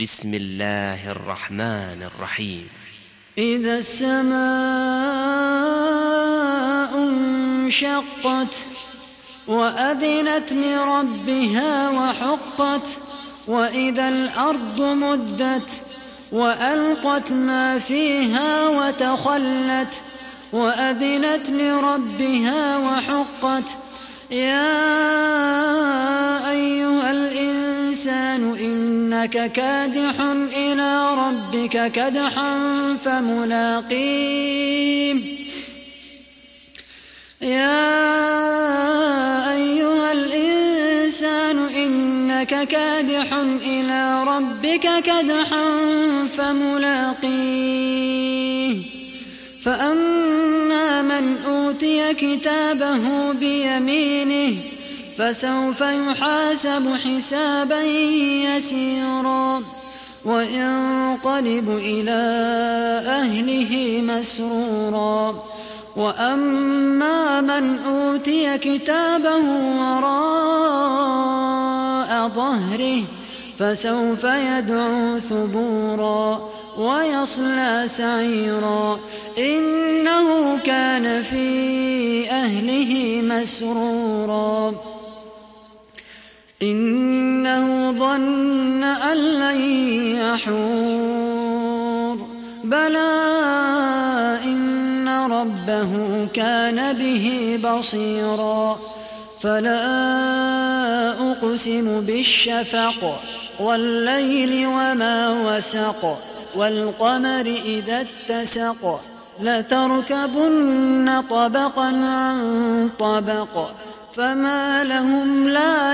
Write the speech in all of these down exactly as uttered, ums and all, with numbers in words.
بسم الله الرحمن الرحيم. إذا السماء انشقت وأذنت لربها وحقت وإذا الأرض مدت وألقت ما فيها وتخلت وأذنت لربها وحقت يا أيها الإنسان إنك كادح إلى ربك كدحا فملاقيه يا أيها الإنسان إنك كادح إلى ربك كدحا فملاقيه فأما من أوتي كتابه بيمينه فسوف يحاسب حسابا يسيرا وينقلب إلى أهله مسرورا وأما من أوتي كتابه وراء ظهره فسوف يدعو ثبورا ويصلى سعيرا إنه كان في أهله مسرورا إنه ظن أن لن يحور بلى إن ربه كان به بصيرا فلا أقسم بالشفق والليل وما وسق والقمر إذا اتسق لتركبن طبقا عن طبق فما لهم لا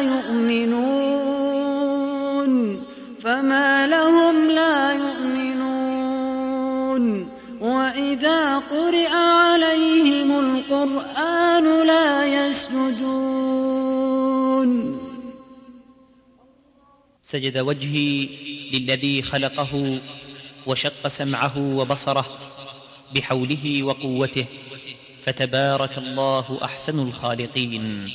يؤمنون فما لهم لا يؤمنون وإذا قرئ عليهم القرآن لا يسجدون. سجد وجهي للذي خلقه وشق سمعه وبصره بحوله وقوته فتبارك الله أحسن الخالقين.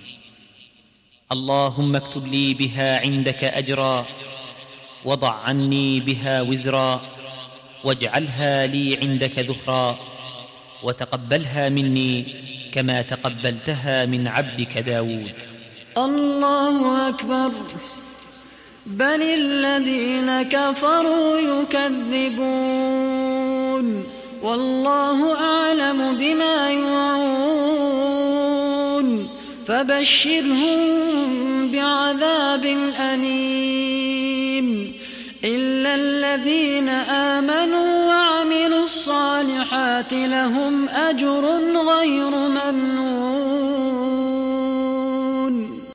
اللهم اكتب لي بها عندك أجرا وضع عني بها وزرا واجعلها لي عندك ذخرا وتقبلها مني كما تقبلتها من عبدك داود. الله أكبر. بل الذين كفروا يكذبون والله أعلم بما يوعون فبشرهم بعذاب أليم إلا الذين آمنوا وعملوا الصالحات لهم أجر غير ممنون.